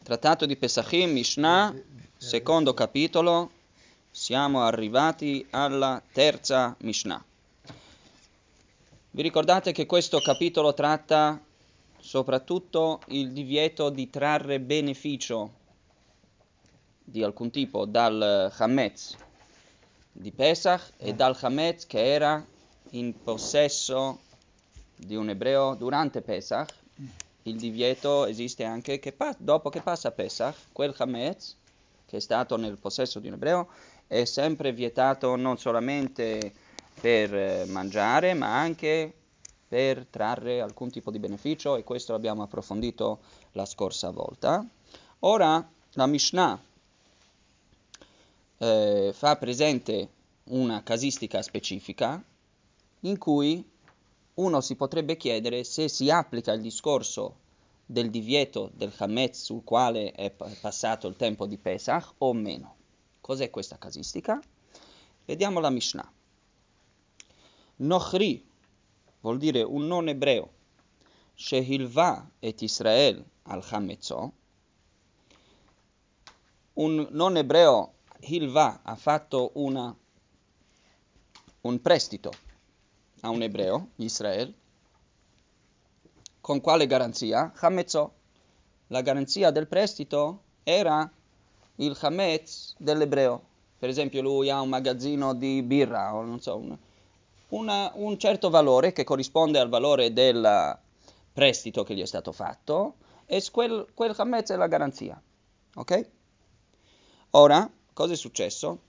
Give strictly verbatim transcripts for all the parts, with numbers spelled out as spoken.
Trattato di Pesachim, Mishnah, secondo capitolo, siamo arrivati alla terza Mishnah. Vi ricordate che questo capitolo tratta soprattutto il divieto di trarre beneficio di alcun tipo dal Hametz di Pesach e dal Hametz che era in possesso di un ebreo durante Pesach. Il divieto esiste anche che pa- dopo che passa Pesach, quel Hametz che è stato nel possesso di un ebreo è sempre vietato non solamente per eh, mangiare, ma anche per trarre alcun tipo di beneficio, e questo l'abbiamo approfondito la scorsa volta. Ora la Mishnah eh, fa presente una casistica specifica in cui uno si potrebbe chiedere se si applica il discorso del divieto del Hametz sul quale è passato il tempo di Pesach o meno. Cos'è questa casistica? Vediamo la Mishnah. Nochri vuol dire un non ebreo, Shehilva et Israel al Hametzo. Un non ebreo, Hilva, ha fatto una, un prestito a un ebreo, Israel. Con quale garanzia? Hametzo. La garanzia del prestito era il Hametz dell'ebreo. Per esempio lui ha un magazzino di birra o non so, un, una, un certo valore che corrisponde al valore del prestito che gli è stato fatto, e quel, quel Hametz è la garanzia. Ok? Ora, cosa è successo?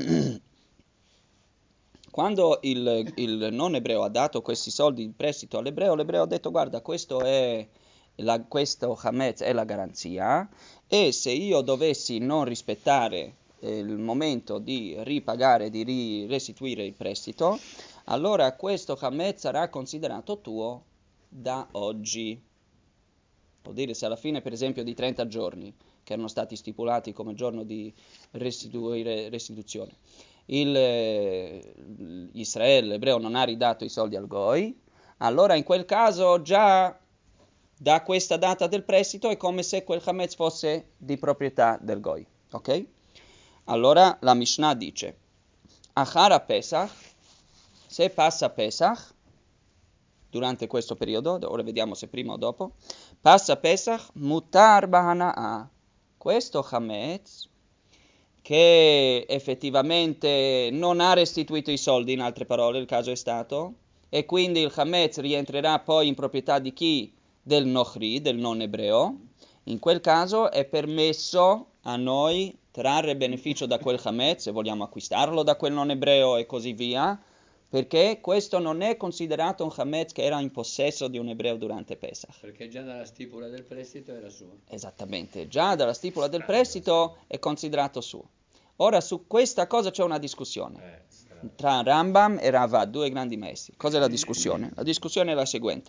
Quando il, il non ebreo ha dato questi soldi in prestito all'ebreo, l'ebreo ha detto: guarda, questo è la, questo Hametz è la garanzia, e se io dovessi non rispettare eh, il momento di ripagare, di ri- restituire il prestito, allora questo Hametz sarà considerato tuo da oggi. Vuol dire, se alla fine, per esempio, di trenta giorni che erano stati stipulati come giorno di restituire, restituzione, il eh, Israele, l'ebreo, non ha ridato i soldi al Goi, allora in quel caso già da questa data del prestito è come se quel Hametz fosse di proprietà del Goi. Ok? Allora la Mishnah dice: Achara Pesach, se passa Pesach, durante questo periodo, ora vediamo se prima o dopo, passa Pesach, mutar bahana'a. Questo Hametz, che effettivamente non ha restituito i soldi, in altre parole il caso è stato, e quindi il Hametz rientrerà poi in proprietà di chi? Del Nochri, del non ebreo. In quel caso è permesso a noi trarre beneficio da quel Hametz, se vogliamo acquistarlo da quel non ebreo e così via, perché questo non è considerato un Hametz che era in possesso di un ebreo durante Pesach. Perché già dalla stipula del prestito era suo. Esattamente, già dalla stipula del prestito è considerato suo. Ora su questa cosa c'è una discussione tra Rambam e Ravad, due grandi maestri. Cos'è la discussione? La discussione è la seguente.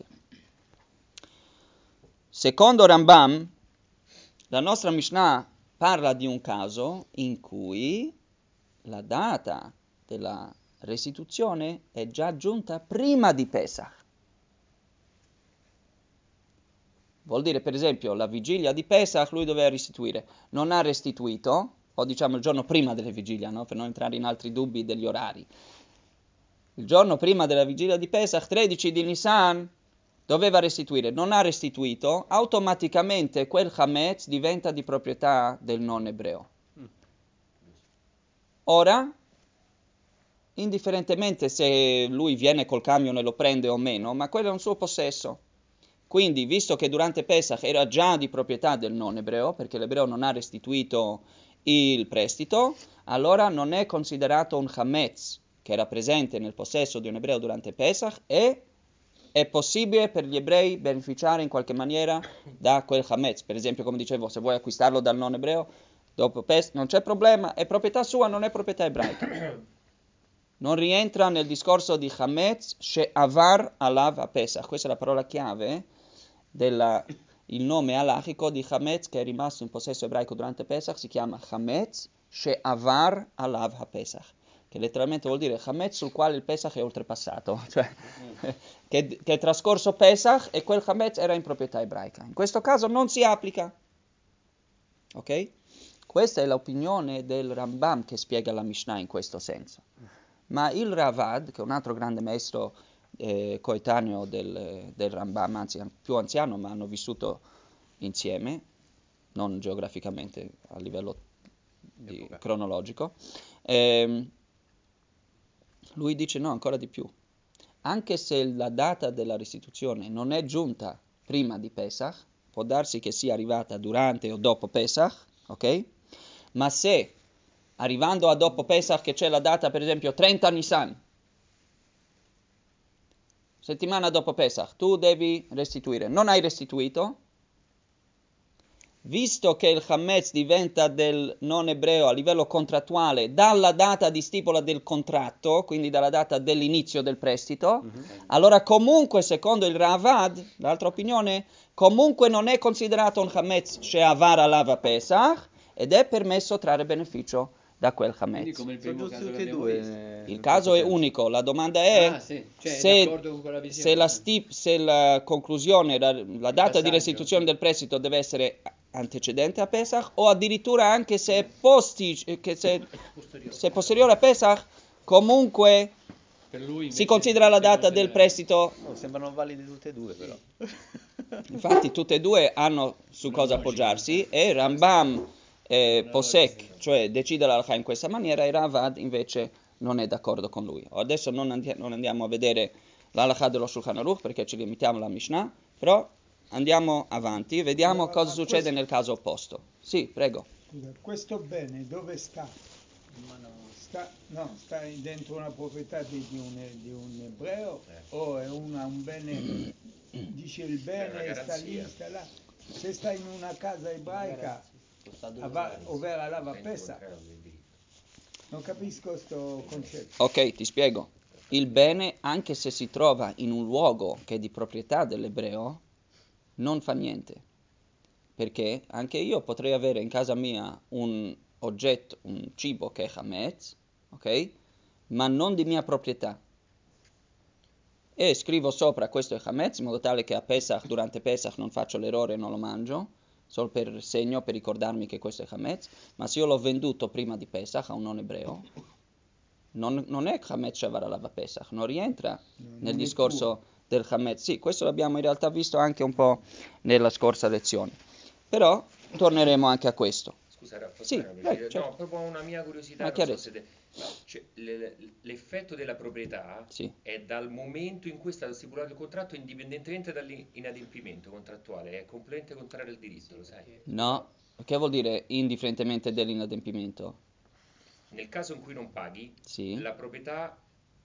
Secondo Rambam, la nostra Mishnah parla di un caso in cui la data della restituzione è già giunta prima di Pesach. Vuol dire, per esempio, la vigilia di Pesach lui doveva restituire, non ha restituito, o diciamo il giorno prima della vigilia, no? Per non entrare in altri dubbi degli orari. Il giorno prima della vigilia di Pesach, tredici di Nisan, doveva restituire, non ha restituito, automaticamente quel Hametz diventa di proprietà del non ebreo. Ora, indifferentemente se lui viene col camion e lo prende o meno, ma quello è un suo possesso. Quindi, visto che durante Pesach era già di proprietà del non ebreo, perché l'ebreo non ha restituito il prestito, allora non è considerato un Hametz che era presente nel possesso di un ebreo durante Pesach, e è possibile per gli ebrei beneficiare in qualche maniera da quel Hametz. Per esempio, come dicevo, se vuoi acquistarlo dal non ebreo, dopo Pesach non c'è problema, è proprietà sua, non è proprietà ebraica. Non rientra nel discorso di Hametz she'avar alav a Pesach. Questa è la parola chiave del nome halachico di Hametz che è rimasto in possesso ebraico durante Pesach. Si chiama Hametz she'avar alav a Pesach, che letteralmente vuol dire Hametz sul quale il Pesach è oltrepassato, cioè che, che è trascorso Pesach e quel Hametz era in proprietà ebraica. In questo caso non si applica. Ok? Questa è l'opinione del Rambam che spiega la Mishnah in questo senso. Ma il Ravad, che è un altro grande maestro eh, coetaneo del, del Rambam, anzi più anziano, ma hanno vissuto insieme, non geograficamente, a livello di, cronologico, ehm, lui dice no, ancora di più. Anche se la data della restituzione non è giunta prima di Pesach, può darsi che sia arrivata durante o dopo Pesach, ok? Ma se arrivando a dopo Pesach che c'è la data, per esempio, trenta Nisan, settimana dopo Pesach, tu devi restituire, non hai restituito, visto che il Hametz diventa del non ebreo a livello contrattuale dalla data di stipula del contratto, quindi dalla data dell'inizio del prestito, mm-hmm. allora comunque, secondo il Ravad, l'altra opinione, comunque non è considerato un Hametz she'avar alava Pesach ed è permesso trarre beneficio da quel Hametz. Come il primo caso che abbiamo due, visto. Il caso è unico, la domanda è Ah, sì. Cioè, è se, d'accordo con quella visione. se, la stip, se la conclusione, la, la data passaggio. di restituzione del prestito deve essere antecedente a Pesach o addirittura anche se è, posti, che se, se è posteriore a Pesach, comunque Per lui si invece considera la si data del considera- prestito. Oh, sembrano valide tutte e due però. Infatti tutte e due hanno su Una cosa logica, appoggiarsi sì. e Rambam eh, Una Posek, logica. cioè decide l'Halakha in questa maniera, e Ravad invece non è d'accordo con lui. Adesso non, andi- non andiamo a vedere l'Halakha dello Shulchan Aruch perché ci limitiamo alla Mishnah, però andiamo avanti, vediamo Ma- cosa ma succede questo- nel caso opposto. Sì, prego. Scusa, questo bene dove sta? Sta, no, sta dentro una proprietà di, di un, di un ebreo o è una- un bene, dice il bene, sta lì, sta là. Se sta in una casa ebraica, ava- ovvero allava pesa, non capisco questo concetto. Ok, ti spiego. Il bene, anche se si trova in un luogo che è di proprietà dell'ebreo, non fa niente. Perché anche io potrei avere in casa mia un oggetto, un cibo che è Hametz, ok? Ma non di mia proprietà. E scrivo sopra questo è Hametz, in modo tale che a Pesach, durante Pesach, non faccio l'errore e non lo mangio, solo per segno, per ricordarmi che questo è Hametz. Ma se io l'ho venduto prima di Pesach a un non ebreo, non, non è Hametz Shavar Alava Pesach, non rientra No, nel non è discorso tuo. del Hametz. Sì, questo l'abbiamo in realtà visto anche un po' nella scorsa lezione. Però torneremo anche a questo. Scusa, Raffa, Sì, scusami, prego, no, certo. proprio una mia curiosità, Una non so chiarezza. se te- ma cioè, le- l'effetto della proprietà Sì. è dal momento in cui è stato stipulato il contratto, indipendentemente dall'inadempimento contrattuale, è completamente contrario al diritto, lo sai? No, che vuol dire indifferentemente dell'inadempimento? Nel caso in cui non paghi, Sì. la proprietà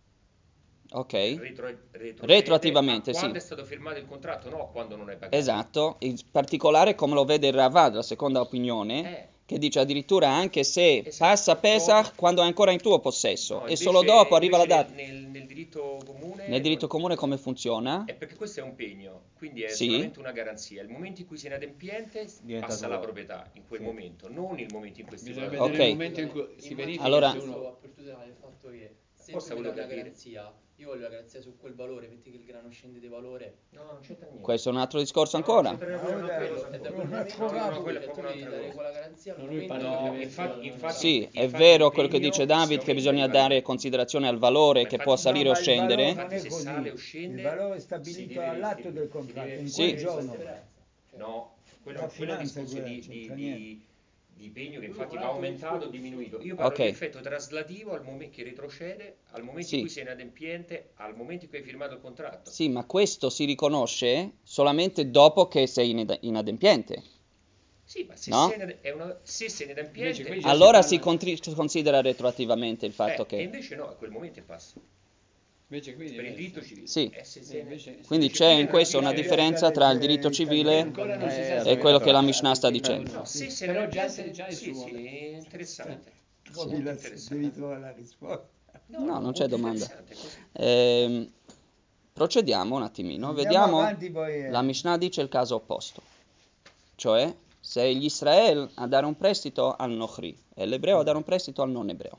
Ok. retro, retrocede Retroattivamente, a quando sì. è stato firmato il contratto, no a quando non hai pagato. Esatto, in particolare come lo vede il Ravad, la seconda opinione, Eh. che dice addirittura anche se Esatto, passa Pesach dopo- quando è ancora in tuo possesso No, e invece- solo dopo arriva la invece data. Nel, nel- nel diritto comune... Nel diritto comune come funziona? È perché questo è un pegno, quindi è Sì. solamente una garanzia. Il momento in cui sei inadempiente Diventa passa tuo. la proprietà, in quel Sì. momento, non il momento in cui si Bisogna stipula. vedere Ok. il momento in cui si verifica Allora- se uno... opportunità del fatto che se Forse tu mi dai volevo una capire. garanzia, io voglio la garanzia su quel valore, metti che il grano scende di valore. No, non c'entra niente. Questo è un altro discorso No, ancora. non c'entra Ah, niente, ora- quello, Quello, è da quel un momento altro che no, no, ramo. quello è tu proprio mi devi un'altra dare cosa. quella garanzia al No, lui momento parla in di cui No, io infatti, non- infatti, Sì, il è fatto vero del quello che pegno dice si David, che aumenta bisogna il valore. dare considerazione al valore, Ma che infatti- può salire No, o ma il scendere. valore Infatti non è se così. sale o scende, Il valore è si stabilito deve all'atto riferire- del si contratto, deve in Sì. quel giorno. No, quello, La quello è un finanza è discorso quella, di, non di, c'entra di, di pegno che infatti va aumentato o diminuito. Io parlo Ok. di effetto traslativo al momento che retrocede al momento Sì. in cui sei inadempiente, al momento in cui hai firmato il contratto. Sì, ma questo si riconosce solamente dopo che sei inad- inadempiente. Sì, ma se No? sei, inad- è una, se sei inadempiente, Invece qui già Allora si si parla- contri- considera retroattivamente il fatto eh, e che... invece no, a quel momento è passa. Invece qui Per il diverso. diritto civile. Sì. Eh, se Sì, sei- invece- Quindi invece c'è qui in è questo una una differenza tra il diritto civile Ancora non si sa Eh, se e quello che la è- Mishnah sta dicendo. No, se sei Però già- inadempiente, già il sì, suo- sì, interessante. Trovi Molto la- interessante. devi trovare la risposta. No, No, no, non molto c'è domanda. interessante, così. Ehm, procediamo un attimino, Andiamo vediamo, avanti, poi, eh. la Mishnah dice il caso opposto, cioè se gli Israel a dare un prestito al Nochri e l'ebreo a dare un prestito al non ebreo.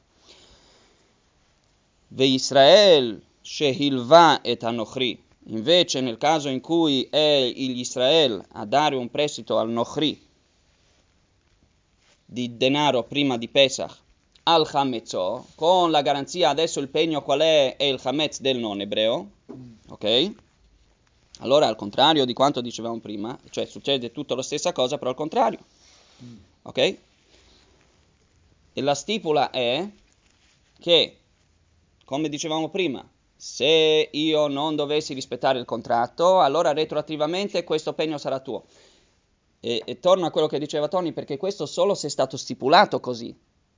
Ve Israel shehilva et Nochri, invece nel caso in cui è gli Israel a dare un prestito al Nochri di denaro prima di Pesach al Hametzò, con la garanzia, adesso il pegno qual è? È il Hametz del non ebreo, ok? Allora al contrario di quanto dicevamo prima, cioè succede tutta la stessa cosa, però al contrario, ok? E la stipula è che, come dicevamo prima, se io non dovessi rispettare il contratto, allora retroattivamente questo pegno sarà tuo. E, e torno a quello che diceva Tony, perché questo solo se è stato stipulato così,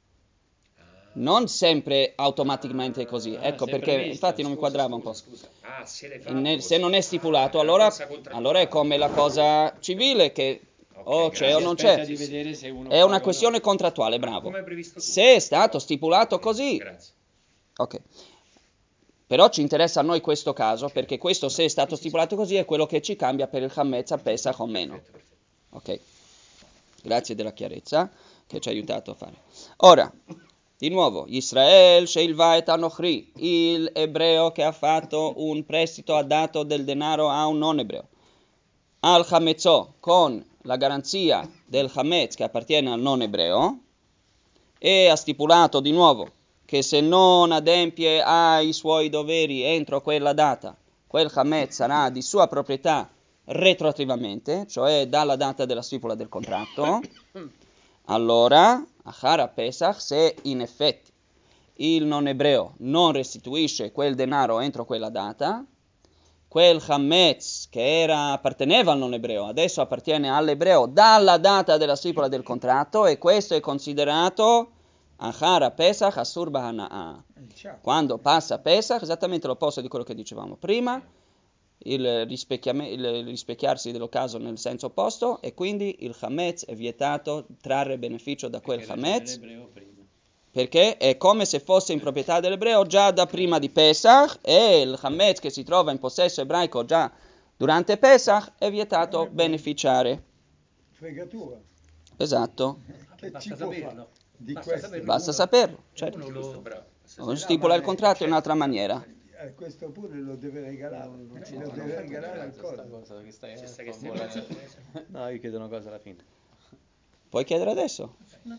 non sempre automaticamente così. Ah, ecco se è perché previsto. infatti non mi Scusa, quadrava un scusa, po'. scusa. Ah, se l'hai E fatto nel- così. se non è stipulato, Ah, allora, una cosa contrattuale. allora è come la cosa civile che Ok, o c'è grazie. o Si non aspetta c'è. di vedere se uno È paga una o questione no. contrattuale, Ah, bravo. come hai previsto tu. Se è stato stipulato così, Grazie. ok. Però ci interessa a noi questo caso, perché questo se è stato stipulato così è quello che ci cambia per il Hametz a Pesach o meno. Perfetto, perfetto. Ok. Grazie della chiarezza che ci ha aiutato a fare. Ora, di nuovo, Israel Sheilva et Anochri, il ebreo che ha fatto un prestito, ha dato del denaro a un non ebreo. Al Hametzò, con la garanzia del Hametz che appartiene al non ebreo, e ha stipulato di nuovo che se non adempie ai suoi doveri entro quella data, quel Hametz sarà di sua proprietà retroattivamente, cioè dalla data della stipula del contratto. Allora, Achara Pesach, se in effetti il non ebreo non restituisce quel denaro entro quella data, quel Hametz che era, apparteneva al non ebreo, adesso appartiene all'ebreo dalla data della stipula del contratto, e questo è considerato Achara Pesach Asur Bahana'a. Quando passa Pesach, esattamente l'opposto di quello che dicevamo prima, il, rispecchiame- il rispecchiarsi dell'ocaso nel senso opposto, e quindi il Hametz è vietato trarre beneficio da quel Perché era già Hametz, dell'ebreo prima. perché è come se fosse in proprietà dell'ebreo già da prima di Pesach, e il Hametz che si trova in possesso ebraico già durante Pesach è vietato beneficiare. Fregatura. Esatto, Che Basta ci può fare saperlo. di Basta questo? saperlo. basta uno- saperlo, e certo. uno Questo lo... bravo. Non stipula il contratto in un'altra maniera. A questo punto lo deve regalare, Non, non lo c'entra deve niente regalare al questa coso. cosa che stai Ci a sta che stai fabbolare. pensando? No, io chiedo una cosa alla fine. Puoi chiedere adesso?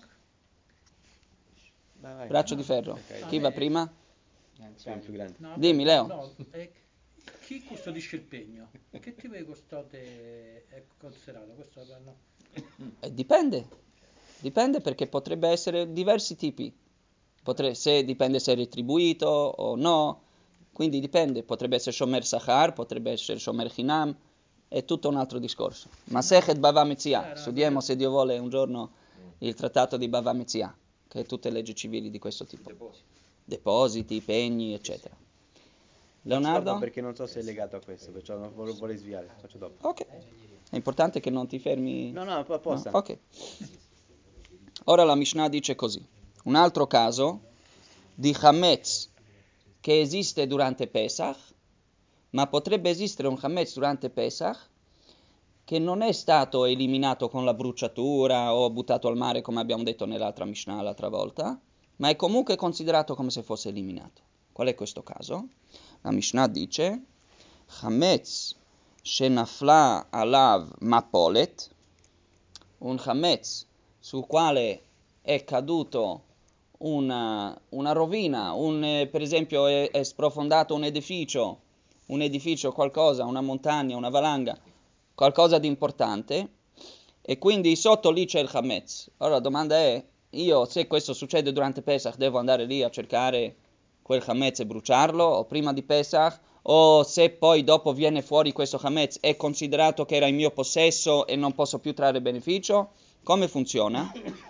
Vai, vai. Braccio di ferro. Ok, Chi va prima? sono il più grande. No, Dimmi, beh, Leo. No, è chi custodisce il pegno? Che tipo di custode è considerato? Questo no. Eh, dipende. Dipende perché potrebbe essere diversi tipi. Potre- se dipende se è retribuito o no. Quindi dipende. Potrebbe essere Shomer Sachar, potrebbe essere Shomer Chinam. È tutto un altro discorso. Masechet Bava Metzia. Studiamo, se Dio vuole, un giorno il trattato di Bava Metzia, che è tutte leggi civili di questo tipo. Deposito. Depositi, pegni, eccetera. Faccio dopo Leonardo? perché non so se è legato a questo, perciò non volevo, volevo sviare. Faccio dopo. Ok. È importante che non ti fermi. No, no, apposta. No? Ok. Ora la Mishnah dice così. Un altro caso di Hametz che esiste durante Pesach, ma potrebbe esistere un Hametz durante Pesach che non è stato eliminato con la bruciatura o buttato al mare, come abbiamo detto nell'altra Mishnah l'altra volta, ma è comunque considerato come se fosse eliminato. Qual è questo caso? La Mishnah dice Hametz shenafla alav mapolet, un Hametz sul quale è caduto una, una rovina, un, eh, per esempio è, è sprofondato un edificio, un edificio, qualcosa, una montagna, una valanga, qualcosa di importante, e quindi sotto lì c'è il Hametz. Allora la domanda è, io se questo succede durante Pesach devo andare lì a cercare quel Hametz e bruciarlo, o prima di Pesach, o se poi dopo viene fuori questo Hametz è considerato che era in mio possesso e non posso più trarre beneficio? Come funziona?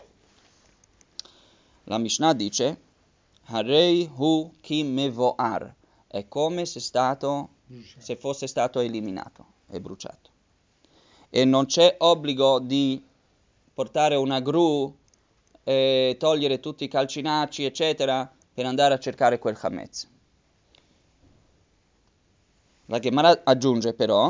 La Mishnah dice Harei hu ki mevoar, è come se, stato, se fosse stato eliminato e bruciato. E non c'è obbligo di portare una gru, e togliere tutti i calcinacci, eccetera, per andare a cercare quel Hametz. La Gemara aggiunge però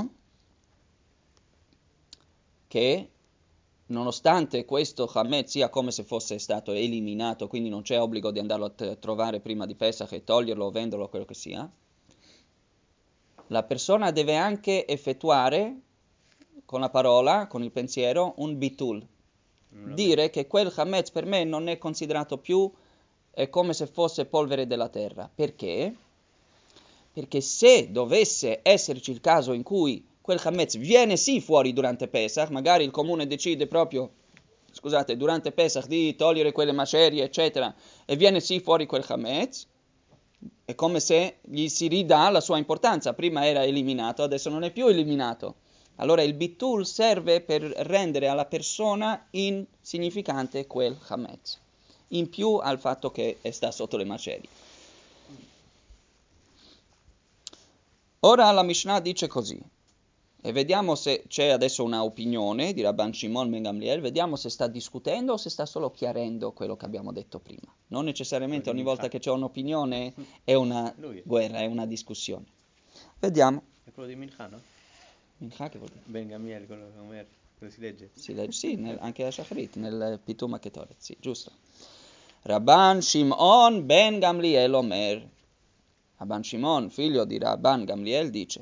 che nonostante questo Hametz sia come se fosse stato eliminato, quindi non c'è obbligo di andarlo a t- trovare prima di Pesach e toglierlo o venderlo, quello che sia, la persona deve anche effettuare con la parola, con il pensiero, un bitul. dire che quel chametz per me non è considerato più è come se fosse polvere della terra. Perché? Perché se dovesse esserci il caso in cui quel chametz viene sì fuori durante Pesach, magari il comune decide proprio, scusate, durante Pesach di togliere quelle macerie, eccetera, e viene sì fuori quel chametz, è come se gli si ridà la sua importanza. Prima era eliminato, adesso non è più eliminato. Allora il bitul serve per rendere alla persona insignificante quel chametz, in più al fatto che sta sotto le macerie. Ora la Mishnah dice così, e vediamo se c'è adesso una opinione di Rabban Shimon ben Gamliel, vediamo se sta discutendo o se sta solo chiarendo quello che abbiamo detto prima. Non necessariamente ogni volta che c'è un'opinione è una guerra, è una discussione. Vediamo. È quello di Mincha, no? Mincha che vuol dire? Ben Gamiel, quello, quello si legge. Si legge, sì, nel, anche a Shacharit, nel Pitum Ketoret, sì, giusto. Rabban Shimon ben Gamliel Omer. Rabban Shimon, figlio di Rabban Gamliel, dice: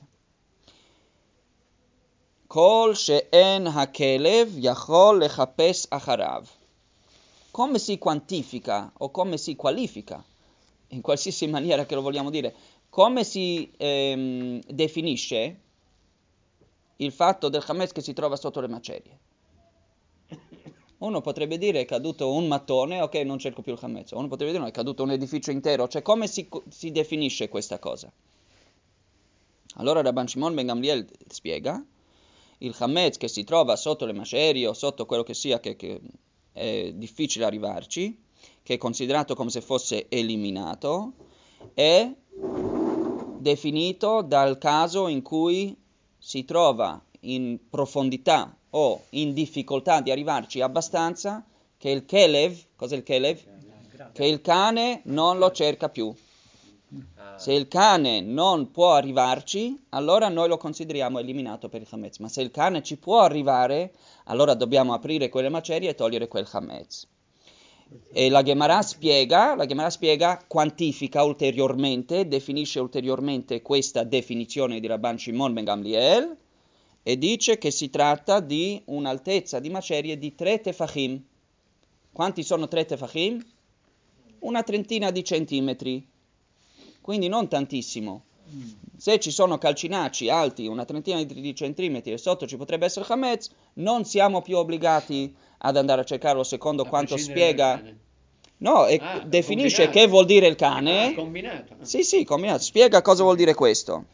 Kol she'en hakelev yachol lechapes acharav. Come si quantifica o come si qualifica, in qualsiasi maniera che lo vogliamo dire, come si ehm, definisce il fatto del chametz che si trova sotto le macerie? Uno potrebbe dire è caduto un mattone, ok, non cerco più il chametz. Uno potrebbe dire no, è caduto un edificio intero. Cioè, come si, si definisce questa cosa? Allora Rabban Shimon ben Gamliel spiega: il chametz che si trova sotto le macerie o sotto quello che sia che, che è difficile arrivarci, che è considerato come se fosse eliminato, è definito dal caso in cui si trova in profondità o in difficoltà di arrivarci abbastanza che il kelev, cos'è il kelev? Che il cane non lo cerca più. Se il cane non può arrivarci, allora noi lo consideriamo eliminato per il chametz. Ma se il cane ci può arrivare, allora dobbiamo aprire quelle macerie e togliere quel chametz. E la Gemara spiega, la Gemara spiega, quantifica ulteriormente, definisce ulteriormente questa definizione di Rabban Shimon ben Gamliel e dice che si tratta di un'altezza di macerie di tre tefachim. Quanti sono tre tefachim? Una trentina di centimetri. Quindi non tantissimo. Se ci sono calcinacci alti una trentina di centimetri e sotto ci potrebbe essere chametz, non siamo più obbligati ad andare a cercarlo secondo A quanto prescindere spiega. dal cane. No, e Ah, definisce combinato. che vuol dire il cane. Ah, combinato. Sì, sì, combinato. Spiega cosa vuol dire questo.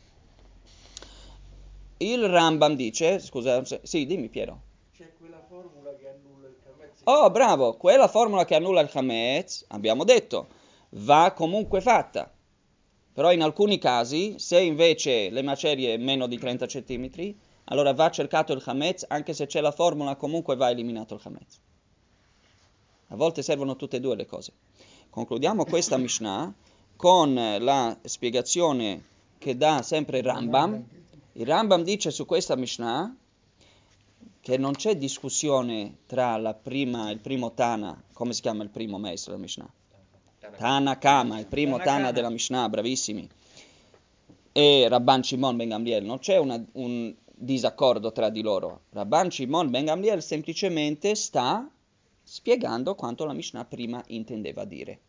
Il Rambam dice, scusa, se- sì, dimmi Piero. C'è quella formula che annulla il chametz. Oh, bravo, quella formula che annulla il chametz, abbiamo detto, va comunque fatta. Però in alcuni casi, se invece le macerie meno di trenta centimetri, allora va cercato il chametz, anche se c'è la formula, comunque va eliminato il chametz. A volte servono tutte e due le cose. Concludiamo questa Mishnah con la spiegazione che dà sempre il Rambam. Il Rambam dice su questa Mishnah che non c'è discussione tra la prima, il primo Tana, come si chiama il primo maestro della Mishnah? Tana Kama, il primo Tana Tana Kama. della Mishnah, bravissimi. E Rabban Shimon ben Gamliel, non c'è una, un disaccordo tra di loro. Rabban Shimon ben Gamliel semplicemente sta spiegando quanto la Mishnah prima intendeva dire.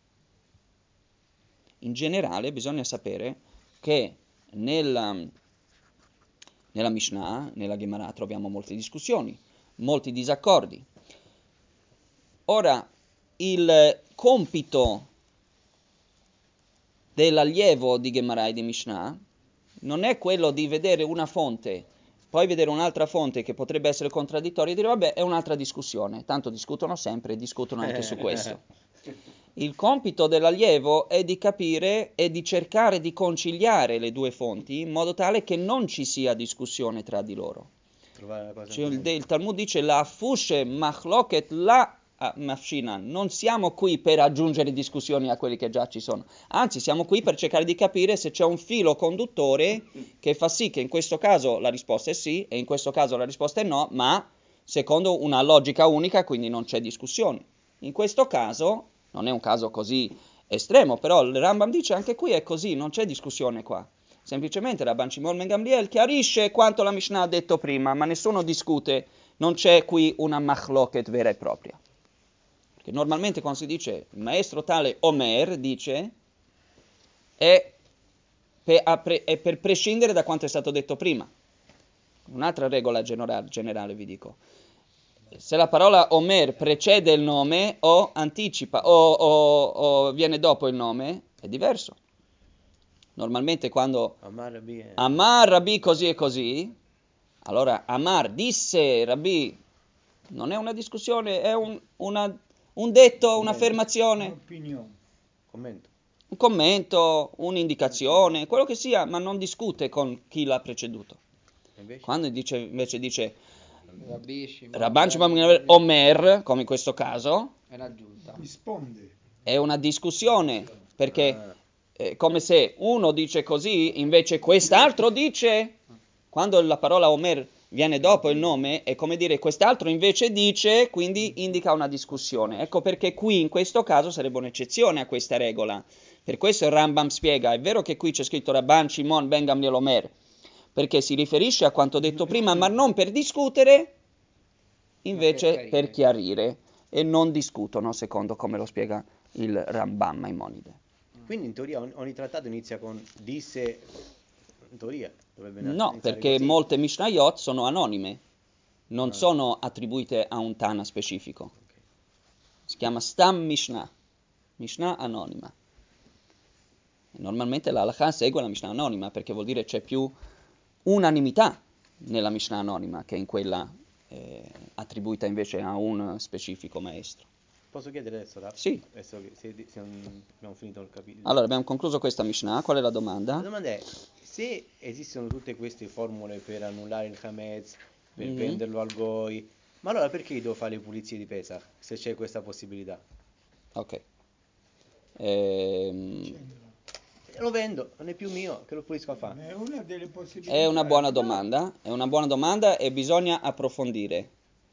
In generale bisogna sapere che nella, nella Mishnah, nella Gemara, troviamo molte discussioni, molti disaccordi. Ora, il compito dell'allievo di Gemara e di Mishnah non è quello di vedere una fonte, poi vedere un'altra fonte che potrebbe essere contraddittoria e dire vabbè è un'altra discussione, tanto discutono sempre e discutono anche su questo. Il compito dell'allievo è di capire e di cercare di conciliare le due fonti in modo tale che non ci sia discussione tra di loro. Trovare la cosa Cioè, il, comune. il Talmud dice la fushe machloket la ah, mafshinan. Non siamo qui per aggiungere discussioni a quelli che già ci sono, anzi siamo qui per cercare di capire se c'è un filo conduttore che fa sì che in questo caso la risposta è sì e in questo caso la risposta è no, ma secondo una logica unica, quindi non c'è discussione. In questo caso, non è un caso così estremo, però il Rambam dice anche qui è così, non c'è discussione qua. Semplicemente Rabban Shimon ben Gamliel chiarisce quanto la Mishnah ha detto prima, ma nessuno discute, non c'è qui una machloket vera e propria. Perché normalmente quando si dice il maestro tale Omer, dice, è per, a pre- è per prescindere da quanto è stato detto prima. Un'altra regola generale, generale vi dico. Se la parola Omer precede il nome o anticipa o, o, o viene dopo il nome, è diverso. Normalmente quando Amar Rabbi è- Amar Rabbi così e così, allora Amar disse Rabbi, non è una discussione, è un, una, un detto, un'affermazione, Un'opinione. Commento. un commento, un'indicazione, quello che sia, ma non discute con chi l'ha preceduto. E invece? Quando dice, invece dice Rabbi Shimon Rabban ben Shimon ben Gamliel Omer, come in questo caso, è un'aggiunta. Risponde. è una discussione, perché Ah, è come se uno dice così, invece quest'altro dice, quando la parola Omer viene dopo il nome, è come dire quest'altro invece dice, quindi indica una discussione. Ecco perché qui in questo caso sarebbe un'eccezione a questa regola. Per questo il Rambam spiega, è vero che qui c'è scritto Rabban Shimon ben Gamliel Omer, perché si riferisce a quanto detto prima, ma non per discutere, invece per per chiarire. chiarire, e non discutono, secondo come lo spiega il Rambam Maimonide. quindi in teoria ogni, ogni trattato inizia con disse, in teoria dovrebbe na- No, iniziare perché così. molte Mishnayot sono anonime, non Ah. sono attribuite a un Tana specifico. Ok. Si chiama Stam Mishnah, Mishnah anonima. E normalmente la halakha segue la Mishnah anonima, perché vuol dire c'è più unanimità nella Mishnah anonima che in quella eh, attribuita invece a un specifico maestro. Posso chiedere adesso, Raf? Sì. Adesso che se, se non- abbiamo finito il capitolo. Allora, abbiamo concluso questa Mishnah, qual è la La domanda? domanda è, se esistono tutte queste formule per annullare il Hametz, per Mhm. venderlo al Goi, ma allora perché devo fare le pulizie di Pesach, se c'è questa possibilità? Ok. Ehm, Se lo vendo, non è più mio, che lo pulisco a fare. È una delle possibilità. È una buona domanda, è una buona domanda e bisogna approfondire.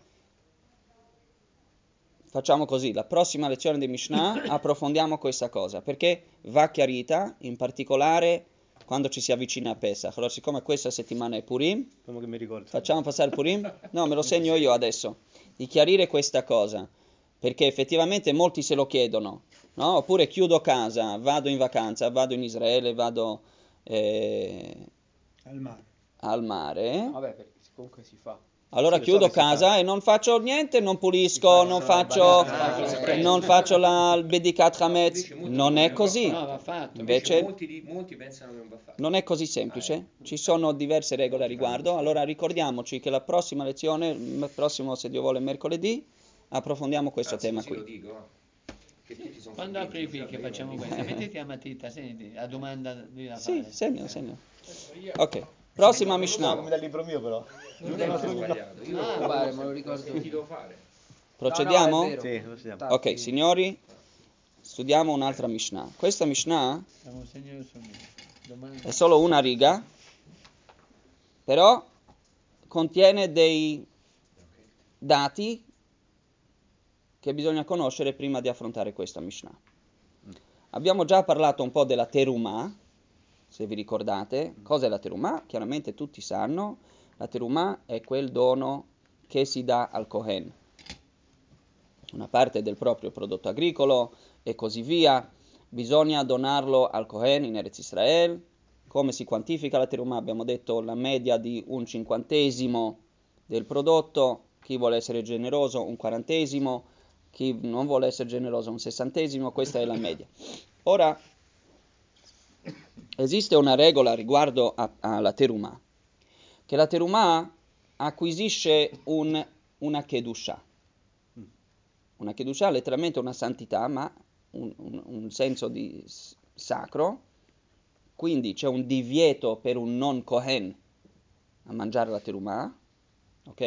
Facciamo così, la prossima lezione di Mishnah approfondiamo questa cosa, perché va chiarita, in particolare quando ci si avvicina a Pesach. Allora, siccome questa settimana è Purim, Come che mi ricordo. facciamo passare Purim? No, me lo segno io adesso, di chiarire questa cosa, perché effettivamente molti se lo chiedono, no? Oppure chiudo casa, vado in vacanza, vado in Israele, vado eh, Al mare. al mare. Vabbè, perché comunque si fa. Allora Sì, lo so chiudo che si casa fa. e non faccio niente, non pulisco, Si fa non solo faccio, il bagnato, eh, non faccio la, il Bedikat Hametz. Invece molti Non è non va così. No, va fatto. Invece Invece molti, di- molti pensano che non va fatto. non è così semplice. Ci sono diverse regole a riguardo. Allora ricordiamoci che la prossima lezione, il prossimo, se Dio vuole, mercoledì, approfondiamo questo Anzi, tema così lo qui. dico, eh, che tutti sono Quando apri i convinti, picchi guarda, io facciamo non questo. dico- Mettiti a matita, senti, la domanda devi da Sì, fare. segno, segno. Ok, prossima No, Mishnah. come dal libro mio però. Non è così sbagliato. Io Ah, l'ho- pare, l'ho me lo ricordo sentito fare. Procediamo? No, no, è vero. Sì, lo siamo. Infatti, Ok, signori, studiamo un'altra Mishnah. Questa Mishnah Facciamo un segno su domanda. è solo una riga, però contiene dei dati che bisogna conoscere prima di affrontare questa Mishnah. Abbiamo già parlato un po' della terumah, se vi ricordate. Cos'è la terumah? Chiaramente tutti sanno, la terumah è quel dono che si dà al Kohen. Una parte del proprio prodotto agricolo e così via. Bisogna donarlo al Kohen in Eretz Israel. Come si quantifica la terumah? Abbiamo detto la media di un cinquantesimo del prodotto. Chi vuole essere generoso un quarantesimo, chi non vuole essere generoso un sessantesimo, questa è la media. Ora, esiste una regola riguardo a- alla terumah, che la terumah acquisisce un, una kedusha. Una kedusha è letteralmente una santità, ma un, un- un senso di s- sacro, quindi c'è un divieto per un non Kohen a mangiare la terumah, ok?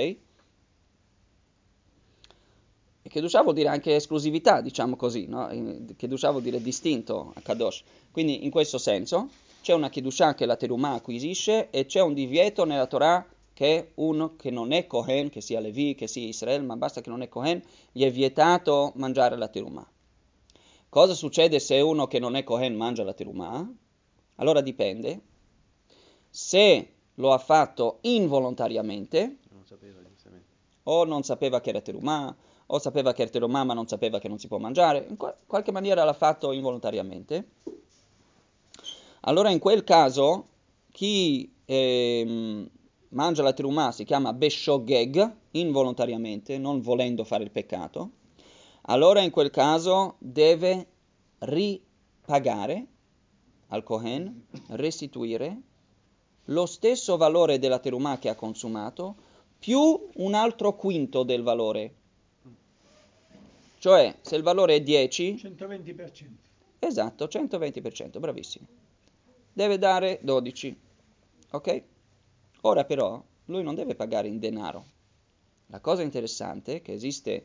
E Kedusha vuol dire anche esclusività, diciamo così, no? In- Kedusha vuol dire distinto a Kadosh. Quindi in questo senso c'è una Kedusha che la terumah acquisisce e c'è un divieto nella Torah che uno che non è Kohen, che sia Levi, che sia Israele, ma basta che non è Kohen, gli è vietato mangiare la terumah. Cosa succede se uno che non è Kohen mangia la terumah? Allora dipende. Se lo ha fatto involontariamente, Non sapevo, giustamente. o non sapeva che era terumah, o sapeva che è terumah ma non sapeva che non si può mangiare, in qual- qualche maniera l'ha fatto involontariamente. Allora in quel caso chi ehm, mangia la terumah si chiama beshogeg, involontariamente, non volendo fare il peccato. Allora in quel caso deve ripagare al Kohen, restituire lo stesso valore della terumah che ha consumato più un altro quinto del valore. Cioè, se il valore è dieci, centoventi per cento. esatto, centoventi per cento, bravissimo. Deve dare dodici, ok? Ora però, lui non deve pagare in denaro. La cosa interessante è che esiste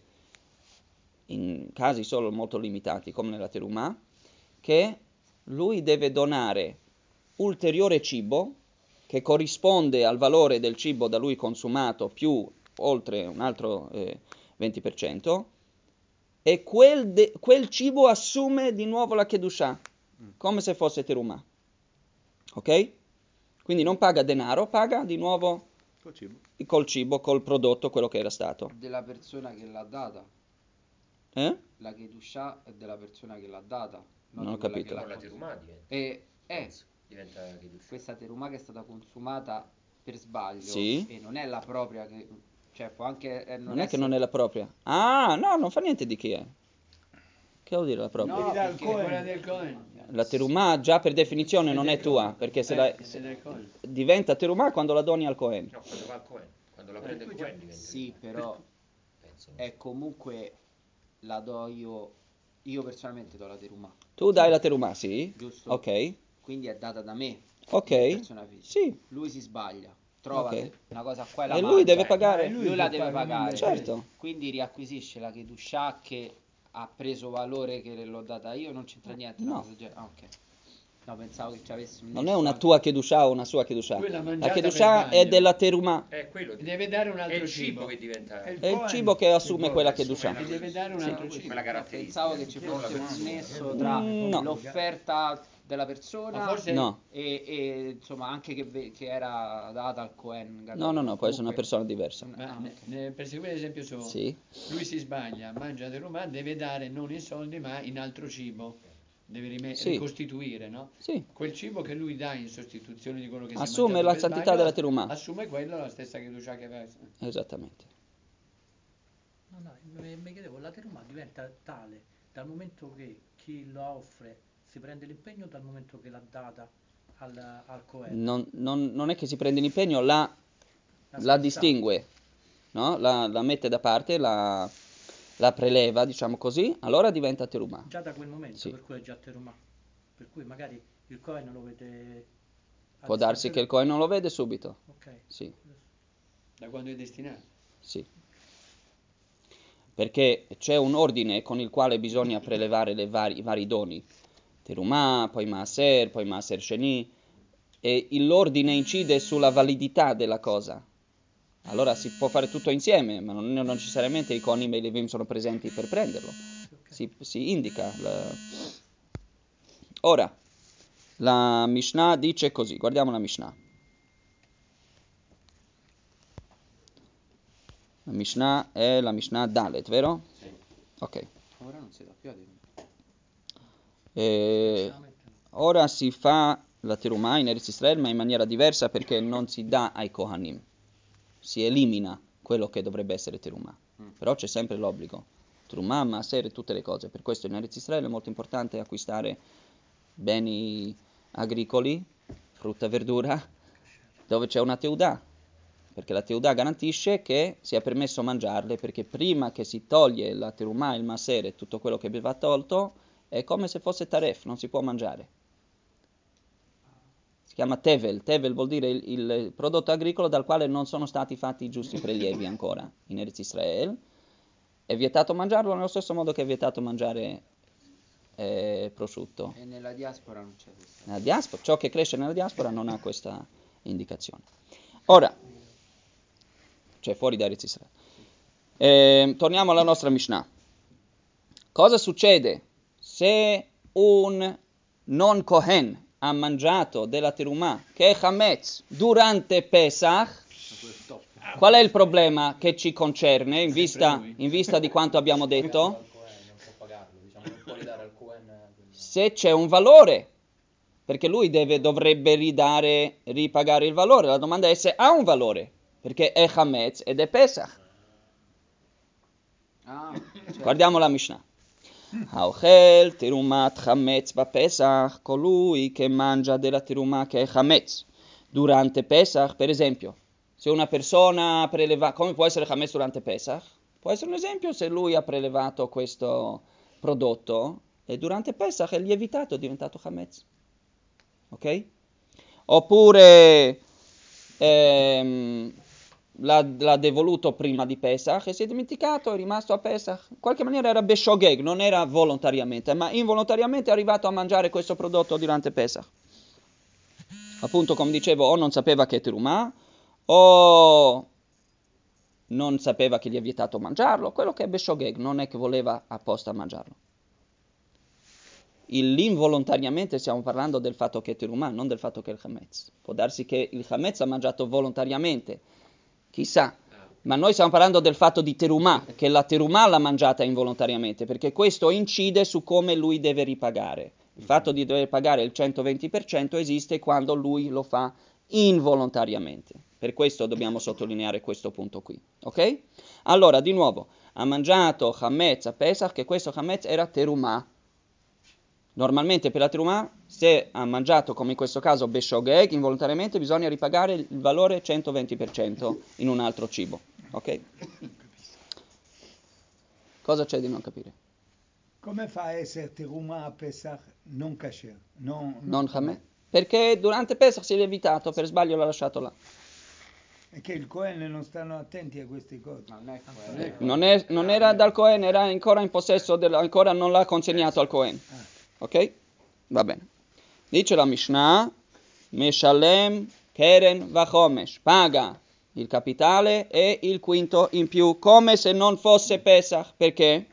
in casi solo molto limitati, come nella terumah, che lui deve donare ulteriore cibo che corrisponde al valore del cibo da lui consumato più oltre un altro eh, venti per cento, e quel, de- quel cibo assume di nuovo la Kedushah, come se fosse terumah. Ok? Quindi non paga denaro, paga di nuovo Col cibo. col cibo, col prodotto, quello che era stato. Della persona che l'ha data. Eh? La Kedushah è della persona che l'ha data. Non ho di quella capito. che l'ha Con la cons- terumah diventa. E è Penso, diventa Kedushah. questa terumah che è stata consumata per sbaglio Sì. e non è la propria che... Cioè può anche eh, non Non è che essere... non è la propria. Ah, no, non fa niente di chi è. Che vuol dire la propria? No, Devi dare al perché- Cohen. Quella del Cohen. La terumah già per definizione non è tua, perché se la, Eh, è del Cohen. diventa terumah quando la doni al Cohen. No, quando va al Cohen. Quando la prende il tu Cohen diventa. Sì, però Penso. è comunque la do io... Io personalmente do la terumah, Tu dai la terumah, sì? giusto? Ok. Quindi è data da me, Ok. come persona fisica. Sì. Lui si sbaglia, trova Ok. che una cosa qua e la E lui mangia, deve eh. pagare. Eh, Lui, lui la che deve paga, non pagare, deve- Certo. quindi riacquisisce la Kedushah che ha preso valore che l'ho data io, non c'entra niente. No. Una cosa del genere. Ah, ok. No, pensavo che ci avessi un Non è nesso una anche- tua Kedushah o una sua Kedushah. Lui l'ha La mangiata per Kedushah è sbaglio. della terumah. È quello. di- Deve dare un È altro il cibo cibo. che diventa. È il È il Cohen cibo che assume che quella vuole. Kedushah. E deve dare un Sì. altro cibo. Quella No, caratteristica. pensavo che ci Non la fosse un consuma. nesso tra Mm, no. l'offerta della persona Ma forse- No, e, e, insomma anche che, ve- che era data al Cohen. no, no, no, può essere una Comunque- persona diversa. Ma Ah, ne- ok. ne- per seguire l'esempio suo, Sì. lui si sbaglia, mangia terumah, deve dare non in soldi ma in altro cibo, deve rime- Sì. ricostituire, no? Sì. Quel cibo che lui dà in sostituzione di quello che si è Assume mangiato la per santità sbaglio, della terumah. assume quello la stessa Kedushah che aveva. Esattamente. No, no, mi, mi chiedevo, la terumah diventa tale dal momento che chi lo offre si prende l'impegno, dal momento che l'ha data al, al Cohen. Non, non- non è che si prende l'impegno, la, La la spezza. distingue, no? La, la mette da parte, la, la preleva, diciamo così, allora diventa terumah. Già da quel momento, Sì. per cui è già terumah. Per cui magari il Cohen lo vede... a Può darsi che il Cohen non lo vede subito. Ok. Sì, Da quando è destinato. sì. Perché c'è un ordine con il quale bisogna prelevare le vari, i vari doni. Terumah, poi Maaser, poi Maaser Sheni. E il- l'ordine incide sulla validità della cosa. Allora si può fare tutto insieme, ma non, non necessariamente i Kohanim e i Levim sono presenti per prenderlo. Si, si indica. la- Ora, la Mishnah dice così, guardiamo la Mishnah. La Mishnah è la Mishnah Dalet, vero? Ok. Ora non si dà più a terumah. Eh, ora si fa la terumah in Eretz Israel, ma in maniera diversa perché non si dà ai Kohanim. Si elimina quello che dovrebbe essere terumah. Però c'è sempre l'obbligo. Terumah, Maaser e tutte le cose. Per questo in Eretz Israel è molto importante acquistare beni agricoli, frutta e verdura, dove c'è una teudah. Perché la teudah garantisce che sia permesso mangiarle, perché prima che si toglie la terumah, il Maaser e tutto quello che va tolto, è come se fosse taref, non si può mangiare. Si chiama tevel. Tevel vuol dire il, il prodotto agricolo dal quale non sono stati fatti i giusti prelievi ancora in Eretz Israel. È vietato mangiarlo nello stesso modo che è vietato mangiare eh, prosciutto. E nella diaspora non c'è questo. Nella diaspora, ciò che cresce nella diaspora non ha questa indicazione. Ora, cioè fuori da Eretz Israel. Eh, torniamo alla nostra Mishnah. Cosa succede se un non Kohen ha mangiato della terumah che è Hametz durante Pesach? Qual è il problema che ci concerne in vista, in vista di quanto abbiamo detto? Non può pagarlo, diciamo, non può ridare al Cohen quel- Se c'è un valore, perché lui deve, dovrebbe ridare, ripagare il valore. La domanda è se ha un valore, perché è Hametz ed è Pesach. Ah, certo. Guardiamo la Mishnah. Haochel terumat Hametz ba Pesach, colui che mangia della terumah che è Hametz durante Pesach, per esempio, se una persona ha prelevato, come può essere Hametz durante Pesach? Può essere un esempio se lui ha prelevato questo prodotto e durante Pesach è lievitato, è diventato Hametz. Ok? Oppure ehm, l'ha, l'ha devoluto prima di Pesach e si è dimenticato, è rimasto a Pesach. In qualche maniera era beshogeg, non era volontariamente, ma involontariamente è arrivato a mangiare questo prodotto durante Pesach. Appunto, come dicevo, o non sapeva che è terumah, o non sapeva che gli è vietato mangiarlo. Quello che è beshogeg, non è che voleva apposta mangiarlo. Il, l'involontariamente stiamo parlando del fatto che è terumah, non del fatto che è il Hametz. Può darsi che il Hametz ha mangiato volontariamente, chissà, ma noi stiamo parlando del fatto di terumah, che la terumah l'ha mangiata involontariamente, perché questo incide su come lui deve ripagare. Il fatto di dover pagare il centoventi per cento esiste quando lui lo fa involontariamente. Per questo dobbiamo sottolineare questo punto qui, ok? Allora, di nuovo, ha mangiato Hametz a Pesach, che questo Hametz era terumah. Normalmente per la terumah, se ha mangiato, come in questo caso, beshogeg, involontariamente, bisogna ripagare il valore centoventi per cento in un altro cibo. Ok? Cosa c'è di non capire? Come fa a essere terumah a Pesach non kasher? Non, Non Hametz? Perché durante Pesach si è lievitato, per sbaglio l'ha lasciato là. È che il Cohen non stanno attenti a queste cose. Non è quello. Non, è, non era dal Cohen, era ancora in possesso, del, ancora non l'ha consegnato al Cohen. Ok? Va bene. Dice la Mishnah, Meshalem Keren Vachomesh, paga il capitale e il quinto in più, come se non fosse Pesach. Perché?